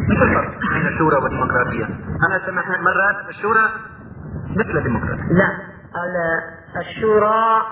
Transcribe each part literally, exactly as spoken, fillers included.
مثل الفرق بين الشورى والديمقراطية. أنا سمعت مرات الشورى مثل الديمقراطية. لا، الشورى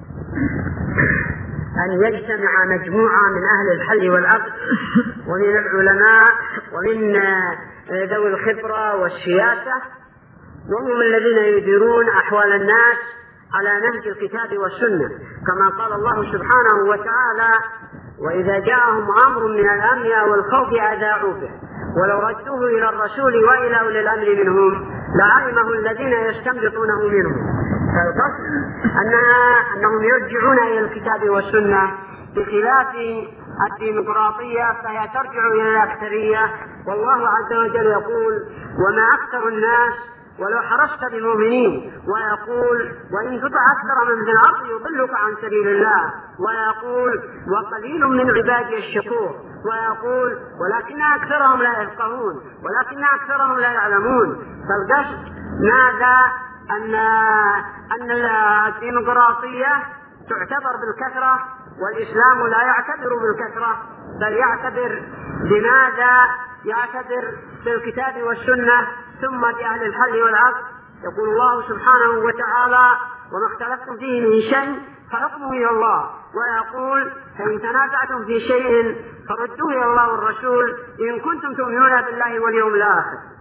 أن يجتمع مجموعة من أهل الحل والعقد ومن العلماء ومن ذوي الخبرة والسياسة، وهم الذين يديرون أحوال الناس على نهج الكتاب والسنة، كما قال الله سبحانه وتعالى: وإذا جاءهم أمر من الأمن أو الخوف أذاعوا به ولو ردوه إلى الرسول وإلى أولي الأمر منهم لعلمه الذين يستنبطونه منهم. فالقصد أنها أنهم يرجعون إلى الكتاب والسنة، بخلاف الديمقراطية فهي ترجع إلى الأكثرية. والله عز وجل يقول: وما أكثر الناس ولو حرصت بمؤمنين، ويقول: وإن تطع أكثر من في الأرض يضلك عن سبيل الله، ويقول: وقليل من عبادي الشكور، ويقول: ولكن أكثرهم لا يفقهون، ولكن أكثرهم لا يعلمون. فالقصد ماذا؟ أن أن الديمقراطية تعتبر بالكثرة، والإسلام لا يعتبر بالكثرة، بل يعتبر بماذا؟ يعتبر بالكتاب والسنة ثم بأهل الحل والعقد. يقول الله سبحانه وتعالى: وما اختلفتم فيه من شيء فحكمه إلى الله، ويقول: فإن تنازعتم في شيء فردوه إلى الله والرسول إن كنتم تؤمنون بالله واليوم الآخر.